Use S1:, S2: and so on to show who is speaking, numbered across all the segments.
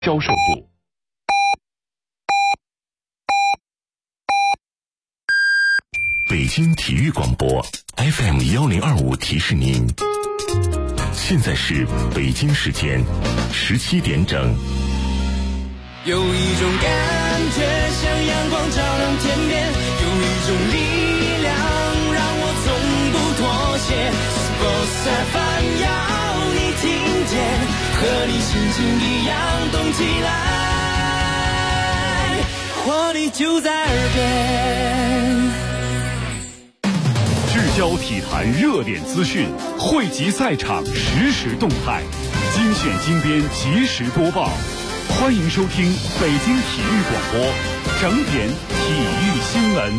S1: 销售部。
S2: 北京体育广播 FM1025提示您，现在是北京时间17点整。
S3: 有一种感觉像阳光照亮天边，有一种力量让我从不妥协。Sports FM 要你听见，和你心情一样动起来，活力就在耳边。
S1: 聚焦体坛热点资讯，汇集赛场实时动态，精选精编及时播报。欢迎收听北京体育广播整点体育新闻。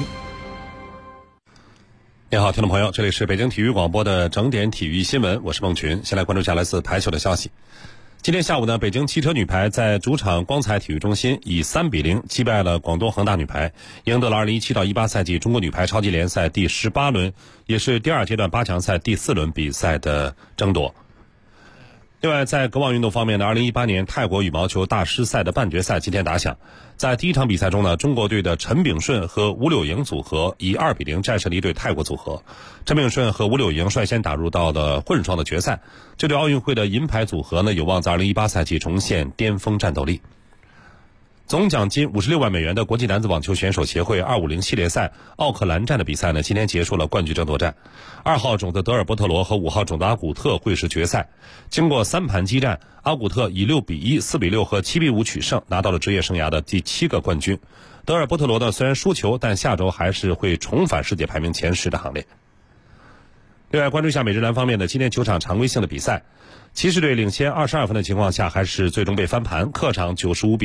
S4: 你好，听众朋友，这里是北京体育广播的整点体育新闻，我是孟群。先来关注一下来自排球的消息。今天下午呢，北京汽车女排在主场光彩体育中心以3-0击败了广东恒大女排，赢得了2017到18赛季中国女排超级联赛第18轮，也是第二阶段8强赛第4轮比赛的争夺。另外，在格网运动方面呢，2018年泰国羽毛球大师赛的半决赛今天打响。在第一场比赛中呢，中国队的陈炳顺和吴柳莹组合以2-0战胜了一对泰国组合。陈炳顺和吴柳莹率先打入到了混双的决赛，这对奥运会的银牌组合呢，有望在2018赛季重现巅峰战斗力。总奖金56万美元的国际男子网球选手协会250系列赛奥克兰站的比赛呢，今天结束了冠军争夺战。2号种子德尔波特罗和5号种子阿古特会师决赛。经过3盘激战，阿古特以6-1、4-6和7-5取胜，拿到了职业生涯的第7个冠军。德尔波特罗呢，虽然输球，但下周还是会重返世界排名前10的行列。另外，关注一下美职篮方面的今天9场常规性的比赛。骑士队领先22分的情况下，还是最终被翻盘，客场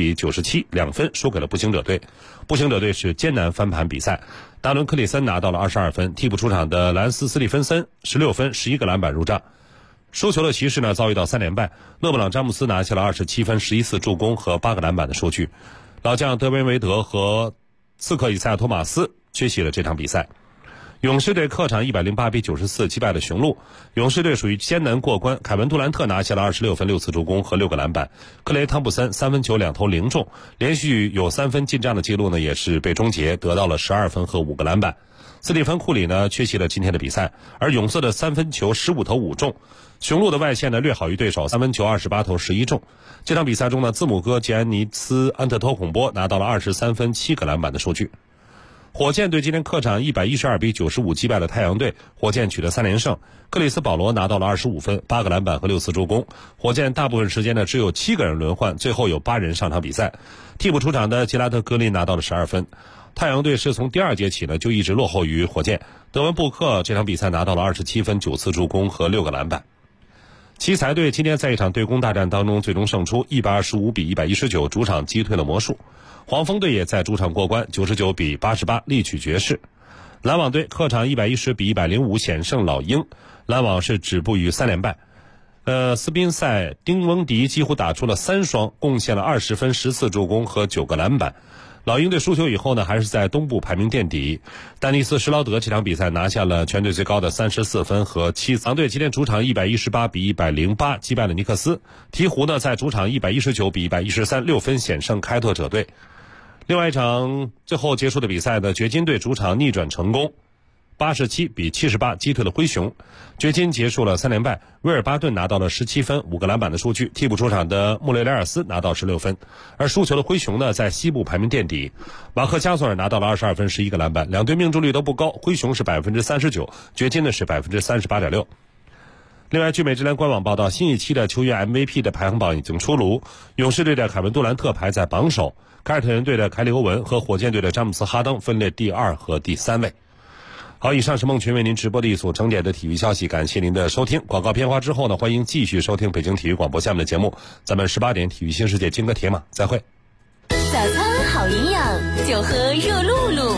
S4: 95-97，2分输给了步行者队。步行者队是艰难翻盘比赛，达伦·克里森拿到了22分，替补出场的兰斯·斯蒂芬森16分11个篮板入账。输球的骑士呢，遭遇到3连败，勒布朗·詹姆斯拿下了27分11次助攻和8个篮板的数据。老将德文·维德和刺客以赛亚·托马斯缺席了这场比赛。勇士队客场108-94击败了雄鹿。勇士队属于艰难过关，凯文杜兰特拿下了26分6次助攻和6个篮板。克雷汤普森3分球2投0中，连续有3分进账的记录呢也是被终结，得到了12分和5个篮板。斯蒂芬库里呢缺席了今天的比赛，而勇士的3分球15投5中。雄鹿的外线呢略好于对手，3分球28投11中。这场比赛中呢，字母哥吉安尼斯·安特托孔波拿到了23分7个篮板的数据。火箭队今天客场112-95击败了太阳队，火箭取得3连胜。克里斯保罗拿到了25分8个篮板和6次助攻。火箭大部分时间呢只有7个人轮换，最后有8人上场比赛。替补出场的吉拉特格林拿到了12分。太阳队是从第2节起呢就一直落后于火箭。德文布克这场比赛拿到了27分9次助攻和6个篮板。奇才队今天在一场对攻大战当中最终胜出，125-119主场击退了魔术。黄蜂队也在主场过关，99-88力取爵士。篮网队客场110-105险胜老鹰，篮网是止步于3连败。斯宾塞丁翁迪几乎打出了3双，贡献了20分10次助攻和9个篮板。老鹰队输球以后呢，还是在东部排名垫底。丹尼斯施劳德这场比赛拿下了全队最高的34分和7。狼队今天主场118-108击败了尼克斯。鹈鹕呢在主场119-113 6分险胜开拓者队。另外一场最后结束的比赛呢，掘金队主场逆转成功，87-78击退了灰熊。掘金结束了3连败，威尔巴顿拿到了17分5个篮板的数据，替补出场的穆雷雷尔斯拿到16分。而输球的灰熊呢在西部排名垫底，马克加索尔拿到了22分11个篮板，两队命中率都不高，灰熊是39%，掘金呢是38.6%。另外，据美职篮官网报道，新一期的球员 MVP 的排行榜已经出炉，勇士队的凯文杜兰特排在榜首，凯尔特人队的凯里欧文和火箭队的詹姆斯哈登分列第2和第3位。好，以上是孟群为您直播的一组整点的体育消息，感谢您的收听。广告片花之后呢，欢迎继续收听北京体育广播下面的节目，咱们18点体育新世界金戈铁马再会。
S5: 早餐好营养，就喝热露露。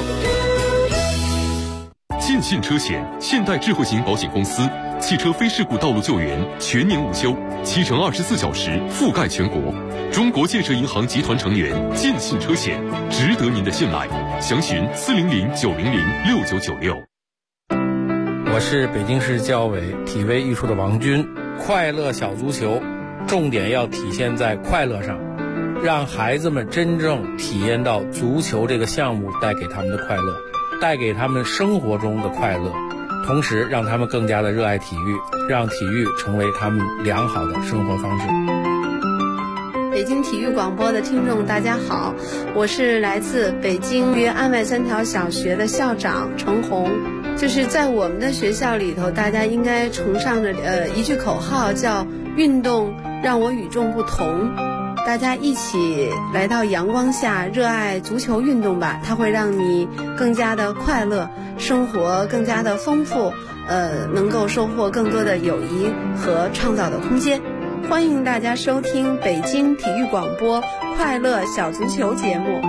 S6: 尽信车险，现代智慧型保险公司，汽车非事故道路救援全年无休，7乘24小时覆盖全国。中国建设银行集团成员，尽信车险，值得您的信赖。详询400-900-6996。
S7: 我是北京市教委体卫艺术的王军。快乐小足球，重点要体现在快乐上。 让孩子们真正体验到足球这个项目带给他们的快乐，带给他们生活中的快乐，同时让他们更加的热爱体育，让体育成为他们良好的生活方式。
S8: 北京体育广播的听众大家好，我是来自北京约安外3条小学的校长程红。就是在我们的学校里头，大家应该崇尚着一句口号，叫运动让我与众不同。大家一起来到阳光下，热爱足球运动吧，它会让你更加的快乐，生活更加的丰富，能够收获更多的友谊和创造的空间。欢迎大家收听北京体育广播快乐小足球节目。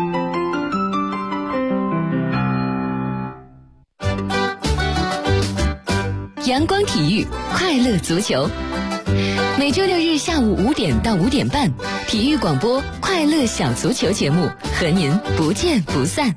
S5: 阳光体育快乐足球，每周六日下午5点到5点半，体育广播快乐小足球节目和您不见不散。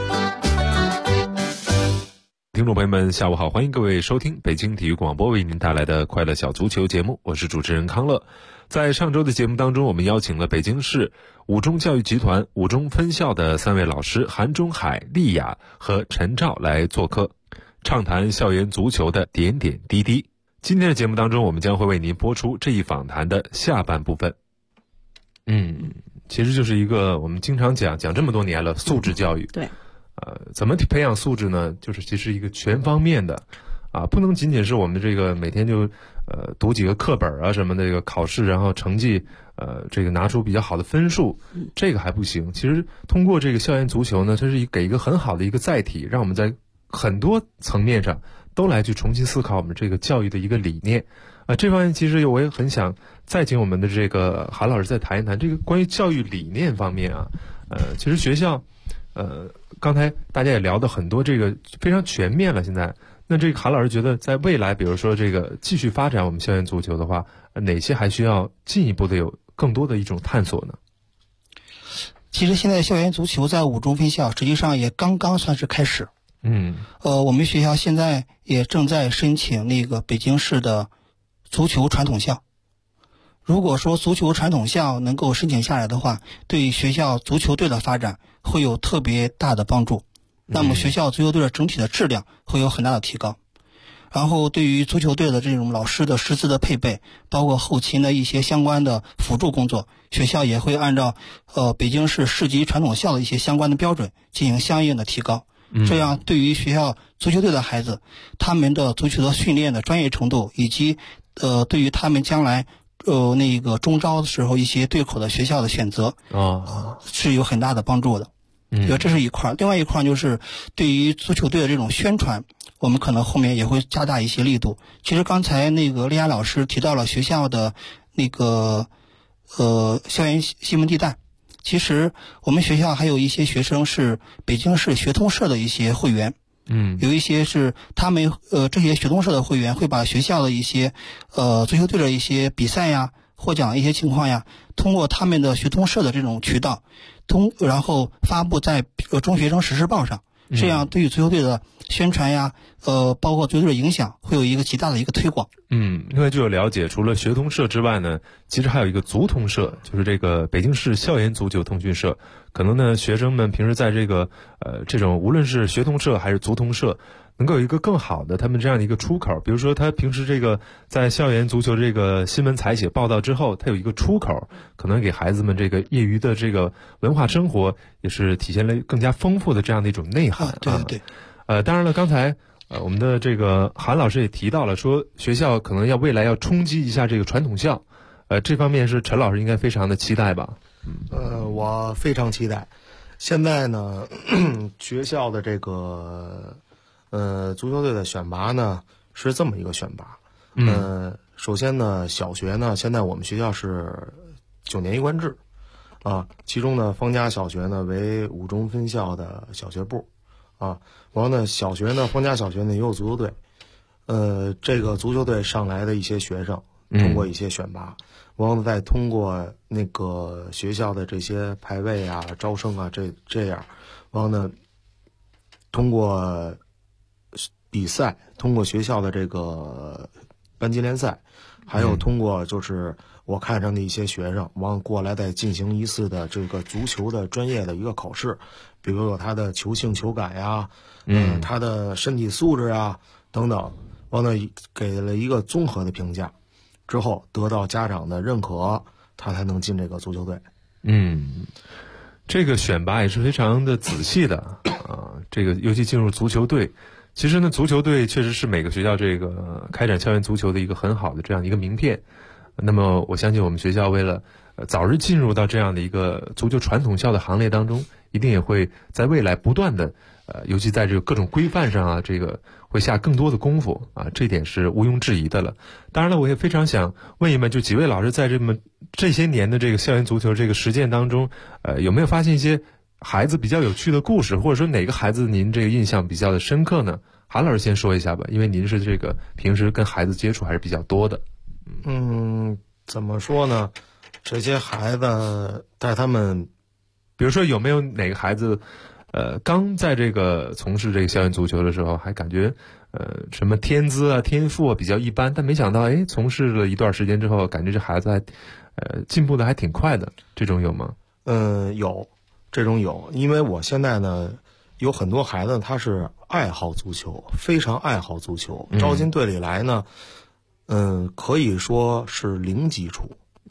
S9: 听众朋友们下午好，欢迎各位收听北京体育广播为您带来的快乐小足球节目，我是主持人康乐。在上周的节目当中，我们邀请了北京市五中教育集团五中分校的3位老师韩中海、丽雅和陈照来做客，畅谈校园足球的点点滴滴。今天的节目当中，我们将会为您播出这一访谈的下半部分。其实就是一个我们经常讲这么多年了，素质教育。
S8: 对。
S9: 怎么培养素质呢？就是其实一个全方面的，不能仅仅是我们这个每天就读几个课本啊什么的这个考试，然后成绩这个拿出比较好的分数，这个还不行。其实通过这个校园足球呢，它是给一个很好的一个载体，让我们在很多层面上都来去重新思考我们这个教育的一个理念。这方面其实我也很想再请我们的这个韩老师再谈一谈这个关于教育理念方面啊。其实学校刚才大家也聊到很多，这个非常全面了。现在，那这个韩老师觉得，在未来，比如说这个继续发展我们校园足球的话，哪些还需要进一步的有更多的一种探索呢？
S10: 其实现在校园足球在五中分校实际上也刚刚算是开始。我们学校现在也正在申请那个北京市的足球传统校。如果说足球传统校能够申请下来的话，对学校足球队的发展会有特别大的帮助，那么学校足球队的整体的质量会有很大的提高。然后对于足球队的这种老师的师资的配备，包括后勤的一些相关的辅助工作，学校也会按照北京市市级传统校的一些相关的标准进行相应的提高。这样对于学校足球队的孩子，他们的足球的训练的专业程度，以及对于他们将来那个中招的时候一些对口的学校的选择是有很大的帮助的。这是一块。另外一块就是对于足球队的这种宣传，我们可能后面也会加大一些力度。其实刚才那个丽雅老师提到了学校的那个校园新闻地带，其实我们学校还有一些学生是北京市学通社的一些会员。有一些是他们这些学通社的会员会把学校的一些足球队的一些比赛呀、获奖的一些情况呀，通过他们的学通社的这种渠道然后发布在中学生时事报上，这样对于足球队的宣传呀包括足球队的影响会有一个极大的一个推广。
S9: 另外据我了解，除了学通社之外呢，其实还有一个足通社，就是这个北京市校园足球通讯社。可能呢学生们平时在这个这种无论是学通社还是足通社，能够有一个更好的他们这样的一个出口。比如说他平时这个在校园足球这个新闻采写报道之后，他有一个出口，可能给孩子们这个业余的这个文化生活也是体现了更加丰富的这样的一种内涵。
S10: 对。
S9: 当然了，刚才我们的这个韩老师也提到了，说学校可能未来要冲击一下这个传统校，这方面是陈老师应该非常的期待吧？
S11: 我非常期待。现在呢，学校的这个足球队的选拔呢是这么一个选拔。首先呢，小学呢，现在我们学校是9年一贯制其中呢，方家小学呢为五中分校的小学部然后呢，小学呢，方家小学呢也有足球队。这个足球队上来的一些学生，通过一些选拔，然后再通过那个学校的这些排位啊、招生啊，这样，然后呢，通过比赛，通过学校的这个班级联赛，还有通过就是我看上的一些学生往过来再进行一次的这个足球的专业的一个考试，比如说他的球性球感呀，他的身体素质啊等等，完了给了一个综合的评价之后，得到家长的认可，他才能进这个足球队。
S9: 这个选拔也是非常的仔细的啊，这个尤其进入足球队，其实呢，足球队确实是每个学校这个开展校园足球的一个很好的这样一个名片。那么我相信我们学校为了早日进入到这样的一个足球传统校的行列当中，一定也会在未来不断的尤其在这个各种规范上啊，这个会下更多的功夫啊，这点是毋庸置疑的了。当然了，我也非常想问一问，就几位老师在这些年的这个校园足球这个实践当中，有没有发现一些孩子比较有趣的故事，或者说哪个孩子您这个印象比较的深刻呢？韩老师先说一下吧，因为您是这个平时跟孩子接触还是比较多的。
S11: 怎么说呢？这些孩子带他们，
S9: 比如说有没有哪个孩子，刚在这个从事这个校园足球的时候，还感觉什么天资啊、天赋啊比较一般，但没想到从事了一段时间之后，感觉这孩子还进步的还挺快的，这种有吗？
S11: 有，这种有，因为我现在呢有很多孩子他是爱好足球，非常爱好足球，招进队里来呢，可以说是零基础，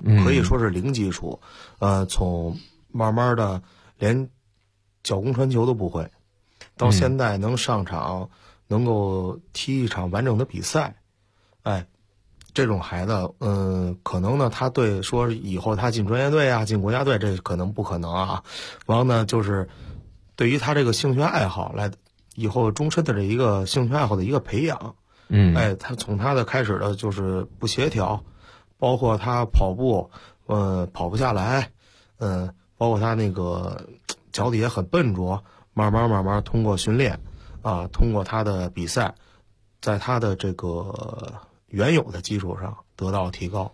S11: 从慢慢的连脚弓传球都不会，到现在能上场，能够踢一场完整的比赛，这种孩子，可能呢，他对说以后他进专业队啊，进国家队，这可能不可能啊。然后呢，就是对于他这个兴趣爱好来，以后终身的这一个兴趣爱好的一个培养，他从他的开始的就是不协调，包括他跑步，跑不下来，包括他那个脚底也很笨拙，慢慢通过训练啊，通过他的比赛，在他的这个原有的基础上得到提高。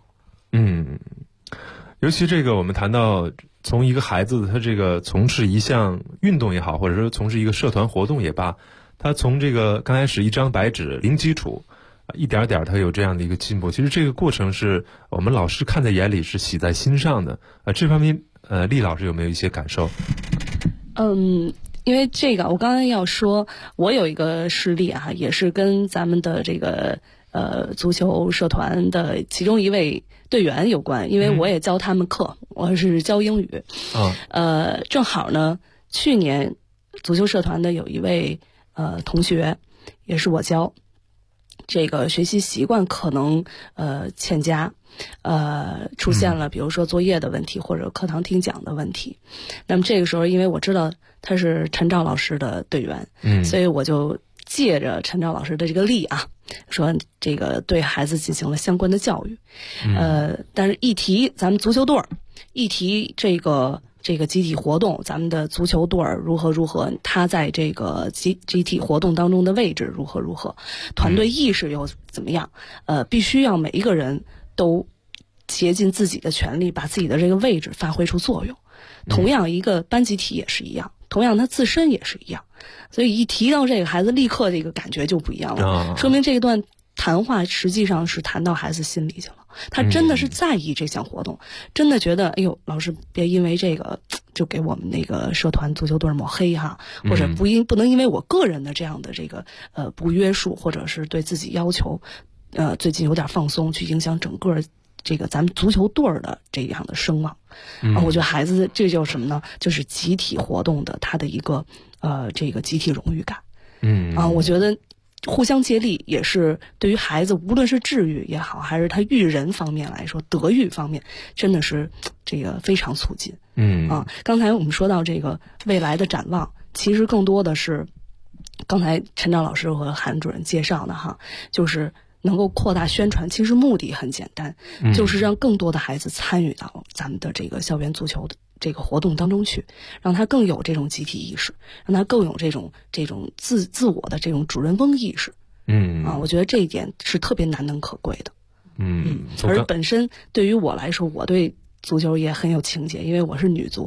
S9: 尤其这个我们谈到从一个孩子他这个从事一项运动也好，或者说从事一个社团活动也罢，他从这个刚开始一张白纸零基础，一点点他有这样的一个进步，其实这个过程是我们老师看在眼里，是喜在心上的。这方面厉老师有没有一些感受？
S12: 因为这个我刚才要说，我有一个事例啊，也是跟咱们的这个足球社团的其中一位队员有关，因为我也教他们课，我是教英语。正好呢，去年足球社团的有一位同学，也是我教，这个学习习惯可能欠佳，出现了比如说作业的问题或者课堂听讲的问题。那么这个时候，因为我知道他是陈照老师的队员，所以我就借着陈照老师的这个例啊，说这个对孩子进行了相关的教育。但是一提咱们足球队儿，一提这个集体活动，咱们的足球队儿如何，他在这个集体活动当中的位置如何，团队意识又怎么样？必须要每一个人都竭尽自己的全力，把自己的这个位置发挥出作用。同样，一个班集体也是一样，同样他自身也是一样。所以一提到这个孩子，立刻这个感觉就不一样了，说明这段谈话实际上是谈到孩子心里去了。他真的是在意这项活动，真的觉得哎呦，老师别因为这个就给我们那个社团足球队抹黑哈，或者不能因为我个人的这样的这个不约束，或者是对自己要求最近有点放松，去影响整个这个咱们足球队的这样的声望。我觉得孩子这就是什么呢？就是集体活动的他的一个这个集体荣誉感。我觉得互相接力也是对于孩子，无论是治愈也好，还是他育人方面来说，德育方面真的是这个非常促进。刚才我们说到这个未来的展望，其实更多的是刚才陈照老师和韩主任介绍的哈，就是能够扩大宣传。其实目的很简单，就是让更多的孩子参与到咱们的这个校园足球的这个活动当中去，让他更有这种集体意识，让他更有这种自我的这种主人翁意识。我觉得这一点是特别难能可贵的。而本身对于我来说，我对足球也很有情结，因为我是女足。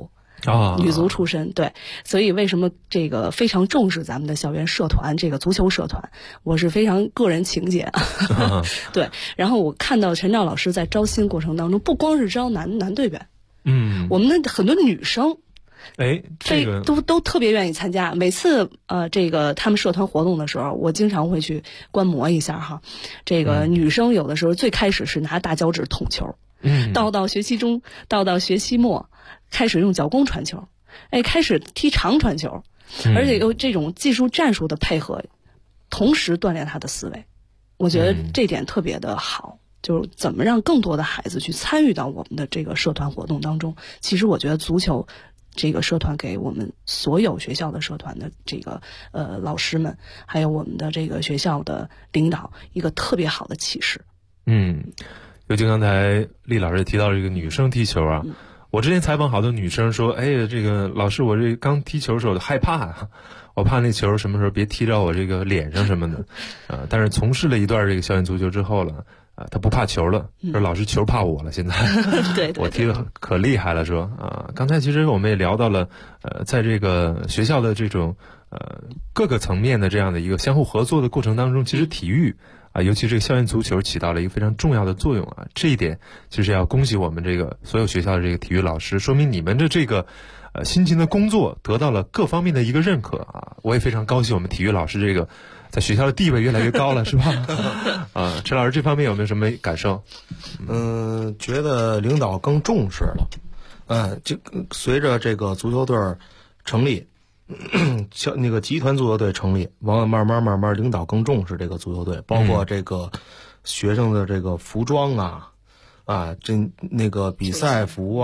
S12: 女足出身，对，所以为什么这个非常重视咱们的校园社团，这个足球社团，我是非常个人情节对。然后我看到陈照老师在招新过程当中，不光是招男队员，我们的很多女生。
S9: 这个
S12: 都特别愿意参加。每次这个他们社团活动的时候，我经常会去观摩一下哈。这个女生有的时候最开始是拿大脚趾捅球，到学期中，到学期末，开始用脚弓传球，开始踢长传球，而且有这种技术战术的配合，同时锻炼她的思维。我觉得这点特别的好。就是怎么让更多的孩子去参与到我们的这个社团活动当中。其实我觉得足球这个社团给我们所有学校的社团的这个老师们，还有我们的这个学校的领导一个特别好的启示。
S9: 尤其刚才厉老师提到这个女生踢球啊，我之前采访好多女生说，这个老师我这刚踢球的时候害怕啊，我怕那球什么时候别踢到我这个脸上什么的但是从事了一段这个校园足球之后了他不怕球了，说老师球怕我了，现在
S12: 对
S9: 我踢得可厉害了，说刚才其实我们也聊到了在这个学校的这种各个层面的这样的一个相互合作的过程当中，其实体育尤其这个校园足球起到了一个非常重要的作用这一点其实要恭喜我们这个所有学校的这个体育老师，说明你们的这个辛勤的工作得到了各方面的一个认可我也非常高兴我们体育老师这个在学校的地位越来越高了是吧陈老师这方面有没有什么感受？
S11: 觉得领导更重视了就随着这个足球队成立那个集团足球队成立，慢慢领导更重视这个足球队，包括这个学生的这个服装那个比赛服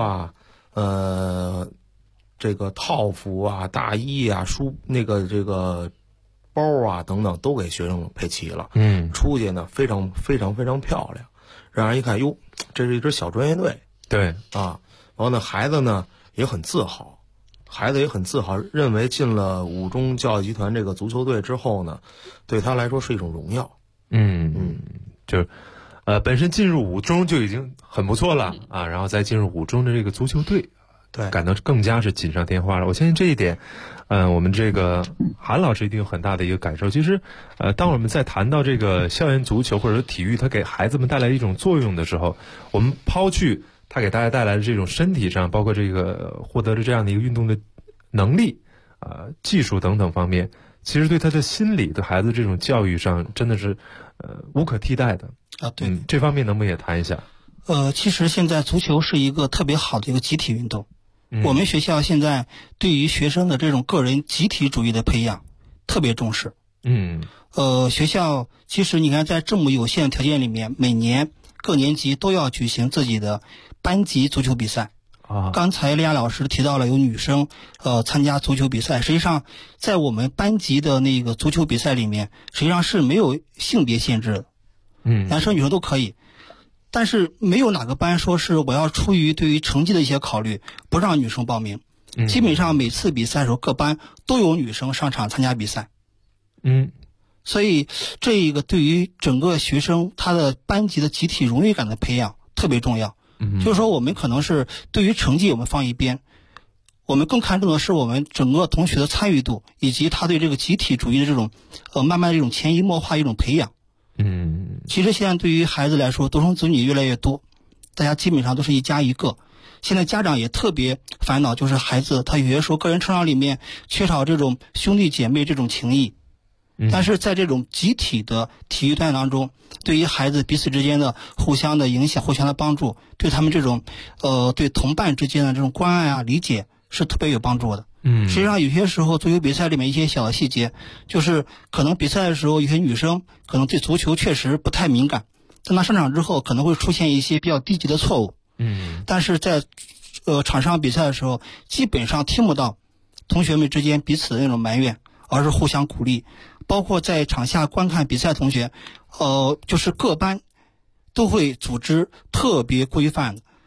S11: 这个套服大衣那个这个包等等都给学生配齐了。出去呢非常非常非常漂亮，让人一看哟，这是一支小专业队。
S9: 对
S11: 然后呢孩子呢也很自豪，认为进了五中教育集团这个足球队之后呢，对他来说是一种荣耀。
S9: 就是本身进入五中就已经很不错了然后再进入五中的这个足球队，
S11: 对，
S9: 感到更加是锦上添花了。我相信这一点我们这个韩老师一定有很大的一个感受。其实当我们在谈到这个校园足球或者说体育它给孩子们带来一种作用的时候，我们抛去它给大家带来的这种身体上，包括这个获得的这样的一个运动的能力技术等等方面，其实对他的心理对孩子这种教育上真的是无可替代的
S10: 对
S9: 这方面能不能也谈一下？
S10: 其实现在足球是一个特别好的一个集体运动我们学校现在对于学生的这种个人集体主义的培养特别重视学校其实你看在这么有限的条件里面，每年各年级都要举行自己的班级足球比赛刚才利亚老师提到了有女生参加足球比赛，实际上在我们班级的那个足球比赛里面实际上是没有性别限制的男生女生都可以，但是没有哪个班说是我要出于对于成绩的一些考虑不让女生报名基本上每次比赛的时候各班都有女生上场参加比赛所以这个对于整个学生他的班级的集体荣誉感的培养特别重要就是说我们可能是对于成绩我们放一边，我们更看重的是我们整个同学的参与度以及他对这个集体主义的这种慢慢的这种潜移默化一种培养其实现在对于孩子来说独生子女越来越多，大家基本上都是一家一个，现在家长也特别烦恼，就是孩子他有些时候个人成长里面缺少这种兄弟姐妹这种情谊但是在这种集体的体育锻炼当中，对于孩子彼此之间的互相的影响互相的帮助，对他们这种对同伴之间的这种关爱理解是特别有帮助的实际上有些时候足球比赛里面一些小的细节，就是可能比赛的时候有些女生可能对足球确实不太敏感，在她上场之后可能会出现一些比较低级的错误但是在场上比赛的时候基本上听不到同学们之间彼此的那种埋怨，而是互相鼓励，包括在场下观看比赛的同学就是各班都会组织特别规范的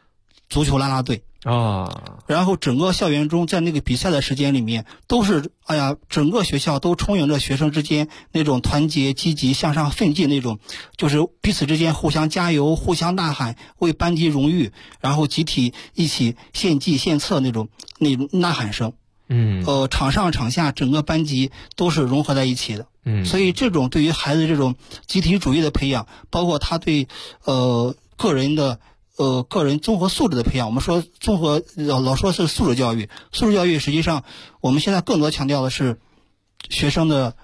S10: 足球啦啦队
S9: 啊，
S10: 然后整个校园中在那个比赛的时间里面，都是整个学校都充盈着学生之间那种团结、积极向上奋进那种，就是彼此之间互相加油、互相呐喊，为班级荣誉，然后集体一起献计献策那种呐喊声。场上场下整个班级都是融合在一起的。所以这种对于孩子这种集体主义的培养，包括他对个人综合素质的培养，我们说老说是素质教育，素质教育实际上我们现在更多强调的是学生的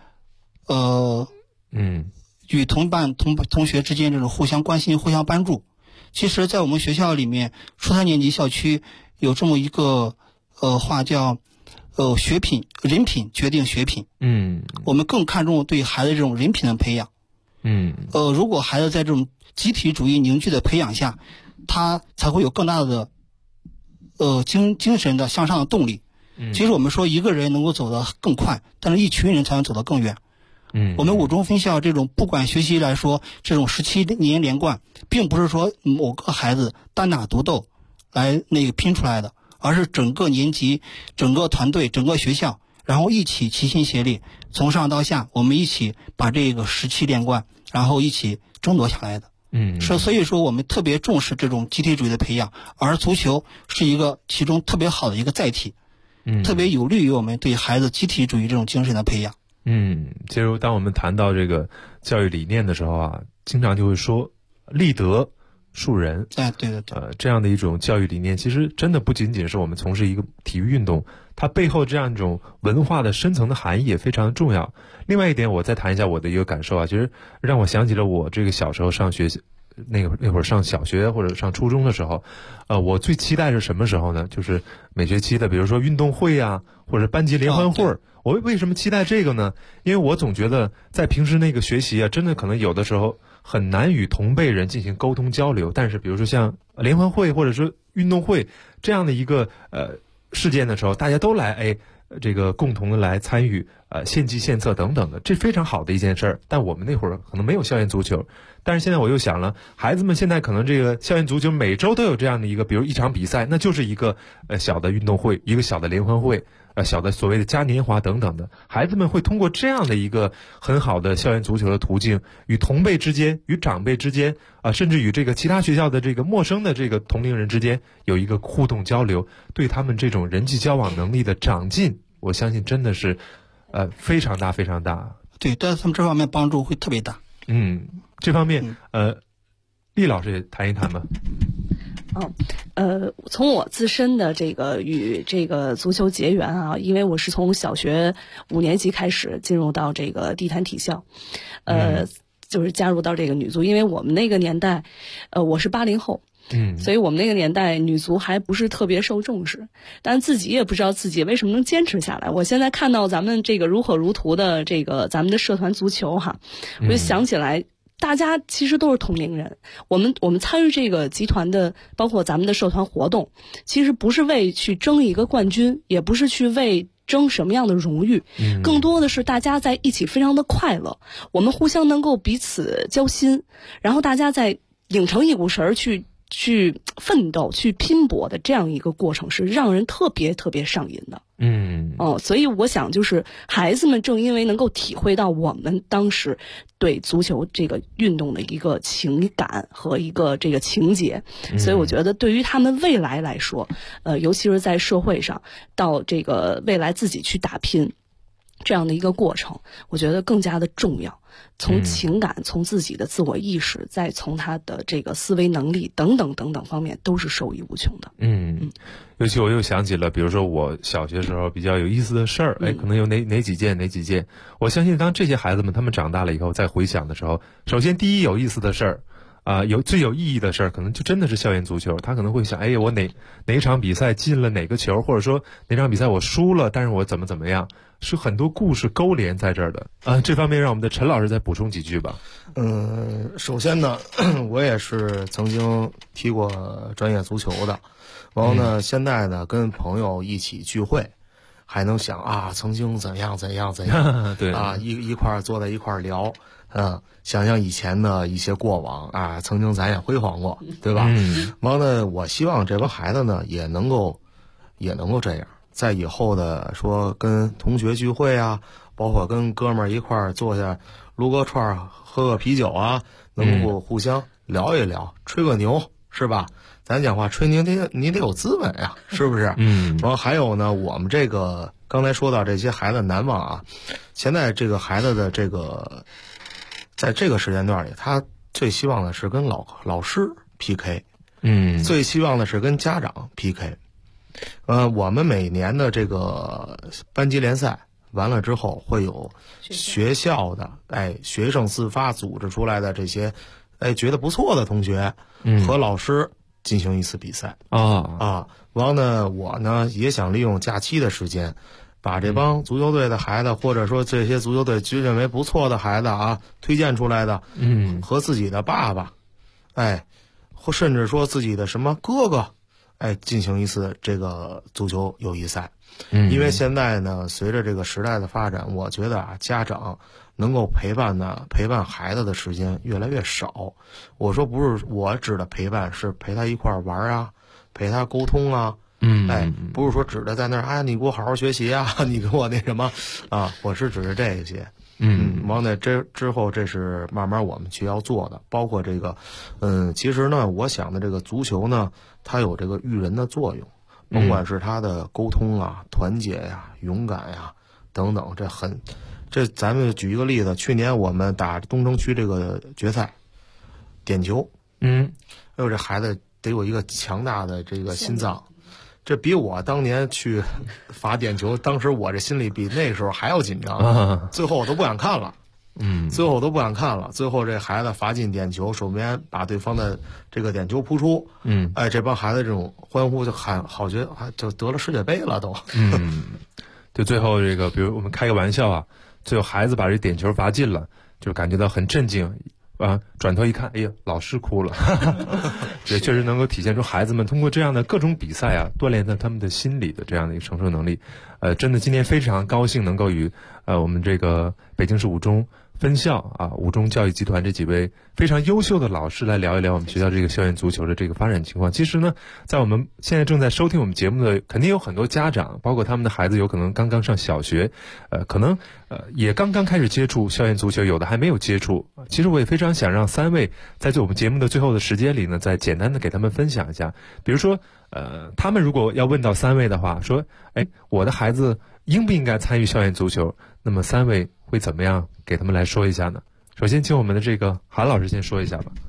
S10: 与同学之间这种互相关心、互相帮助。其实在我们学校里面，初三年级校区有这么一个话叫人品决定学品。我们更看重对孩子这种人品的培养。如果孩子在这种集体主义凝聚的培养下，他才会有更大的精神的向上的动力。其实我们说一个人能够走得更快，但是一群人才能走得更远。我们五中分校这种不管学习来说，这种17年连贯，并不是说某个孩子单打独斗来拼出来的，而是整个年级、整个团队、整个学校，然后一起齐心协力，从上到下，我们一起把这个17连贯，然后一起争夺下来的。所以说我们特别重视这种集体主义的培养，而足球是一个其中特别好的一个载体，特别有利于我们对孩子集体主义这种精神的培养。
S9: 其实当我们谈到这个教育理念的时候啊，经常就会说立德树人。
S10: 对的。
S9: 这样的一种教育理念，其实真的不仅仅是我们从事一个体育运动，它背后这样一种文化的深层的含义也非常的重要。另外一点，我再谈一下我的一个感受啊，其实让我想起了我这个小时候上学那会儿上小学或者上初中的时候，我最期待是什么时候呢？就是每学期的，比如说运动会啊，或者班级联欢会。我为什么期待这个呢？因为我总觉得在平时那个学习啊，真的可能有的时候很难与同辈人进行沟通交流。但是比如说像联欢会或者是运动会这样的一个事件的时候，大家都来这个共同的来参与献计献策等等的，这非常好的一件事儿。但我们那会儿可能没有校园足球，但是现在我又想了，孩子们现在可能这个校园足球每周都有这样的一个，比如一场比赛，那就是一个小的运动会，一个小的联欢会，小的所谓的嘉年华等等的，孩子们会通过这样的一个很好的校园足球的途径，与同辈之间、与长辈之间甚至与这个其他学校的这个陌生的这个同龄人之间有一个互动交流，对他们这种人际交往能力的长进，我相信真的是非常大非常大。
S10: 对，在他们这方面帮助会特别大。
S9: 这方面厉老师也谈一谈吧。
S12: 从我自身的这个与这个足球结缘啊，因为我是从小学5年级开始进入到这个地坛体校，就是加入到这个女足，因为我们那个年代，我是80后。所以我们那个年代女足还不是特别受重视，但自己也不知道自己为什么能坚持下来。我现在看到咱们这个如火如荼的这个咱们的社团足球哈，我就想起来大家其实都是同龄人，我们参与这个集团的，包括咱们的社团活动，其实不是为去争一个冠军，也不是去为争什么样的荣誉，更多的是大家在一起非常的快乐，我们互相能够彼此交心，然后大家在拧成一股绳去奋斗、去拼搏的这样一个过程，是让人特别特别上瘾的。所以我想就是孩子们正因为能够体会到我们当时对足球这个运动的一个情感和一个这个情节，所以我觉得对于他们未来来说，尤其是在社会上到这个未来自己去打拼这样的一个过程，我觉得更加的重要。从情感、从自己的自我意识，再从他的这个思维能力等等等等方面，都是受益无穷的。
S9: 尤其我又想起了，比如说我小学时候比较有意思的事儿，可能有哪几件。我相信当这些孩子们他们长大了以后再回想的时候，首先第一有意思的事儿最有意义的事儿，可能就真的是校园足球。他可能会想，我哪一场比赛进了哪个球，或者说哪场比赛我输了，但是我怎么样，是很多故事勾连在这儿的。这方面让我们的陈老师再补充几句吧。
S11: 首先呢，我也是曾经踢过专业足球的，然后呢，现在呢跟朋友一起聚会，还能想曾经怎样，
S9: 对
S11: 一块儿坐在一块儿聊。 想想以前的一些过往啊，曾经咱也辉煌过，对吧？完了，我希望这帮孩子呢也能够这样，在以后的说跟同学聚会啊，包括跟哥们儿一块儿坐下撸个串儿、喝个啤酒啊，能够互相聊一聊、吹个牛，是吧？咱讲话吹牛你得有资本呀，是不是？然后还有呢，我们这个刚才说到这些孩子难忘啊，现在这个孩子的这个在这个时间段里，他最希望的是跟老师 PK， 最希望的是跟家长 PK。我们每年的这个班级联赛完了之后，会有学校的学生自发组织出来的这些觉得不错的同学和老师进行一次比赛完了呢，我呢也想利用假期的时间，把这帮足球队的孩子，或者说这些足球队认为不错的孩子啊，推荐出来的，和自己的爸爸，或甚至说自己的什么哥哥，进行一次这个足球友谊赛。因为现在呢，随着这个时代的发展，我觉得啊，家长能够陪伴孩子的时间越来越少。我说不是我指的陪伴，是陪他一块玩啊，陪他沟通啊。不是说指的在那儿你给我好好学习啊，你给我那什么啊，我是指的这些。完了这之后，这是慢慢我们去要做的，包括这个，其实呢，我想的这个足球呢，它有这个育人的作用。甭管是他的沟通啊、团结呀、勇敢呀等等，这咱们举一个例子，去年我们打东城区这个决赛，点球，这孩子得有一个强大的这个心脏，这比我当年去罚点球，当时我这心里比那时候还要紧张，最后我都不想看了。最后这孩子罚进点球，首先把对方的这个点球扑出，这帮孩子这种欢呼就好觉就得了世界杯了都。
S9: 就最后这个，比如我们开个玩笑啊，最后孩子把这点球罚进了，就感觉到很震惊啊，转头一看，哎呀，老师哭了。这确实能够体现出孩子们通过这样的各种比赛啊，锻炼他们的心理的这样的一个承受能力。真的今天非常高兴能够与我们这个北京市五中分校啊，五中教育集团这几位非常优秀的老师来聊一聊我们学校这个校园足球的这个发展情况。其实呢，在我们现在正在收听我们节目的肯定有很多家长，包括他们的孩子有可能刚刚上小学，可能也刚刚开始接触校园足球，有的还没有接触。其实我也非常想让三位在我们节目的最后的时间里呢，再简单的给他们分享一下，比如说他们如果要问到三位的话，说我的孩子应不应该参与校园足球，那么三位会怎么样给他们来说一下呢？首先请我们的这个韩老师先说一下吧。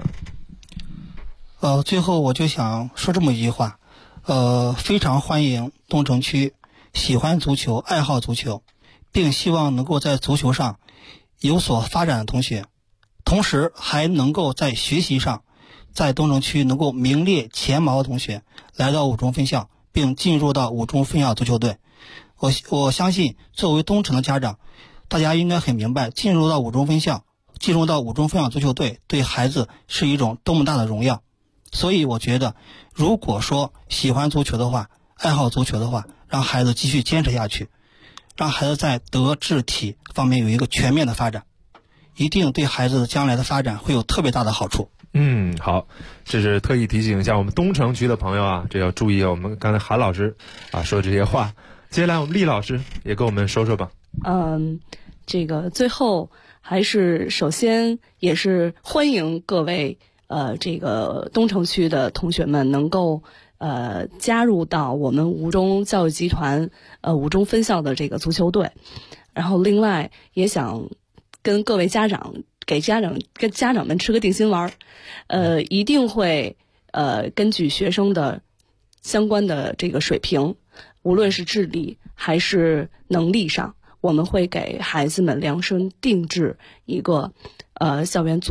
S10: 最后我就想说这么一句话，非常欢迎东城区喜欢足球、爱好足球，并希望能够在足球上有所发展的同学，同时还能够在学习上在东城区能够名列前茅的同学来到五中分校，并进入到五中分校足球队。我相信作为东城的家长，大家应该很明白，进入到五中分校足球队对孩子是一种多么大的荣耀。所以我觉得，如果说喜欢足球的话，爱好足球的话，让孩子继续坚持下去，让孩子在德智体方面有一个全面的发展，一定对孩子将来的发展会有特别大的好处。
S9: 好，这是特意提醒一下我们东城区的朋友啊，这要注意我们刚才韩老师说这些话。接下来我们厉老师也跟我们说说吧。
S12: 这个最后还是首先也是欢迎各位这个东城区的同学们能够加入到我们五中教育集团五中分校的这个足球队。然后另外也想跟各位家长跟家长们吃个定心丸，一定会根据学生的相关的这个水平，无论是智力还是能力上，我们会给孩子们量身定制一个校园足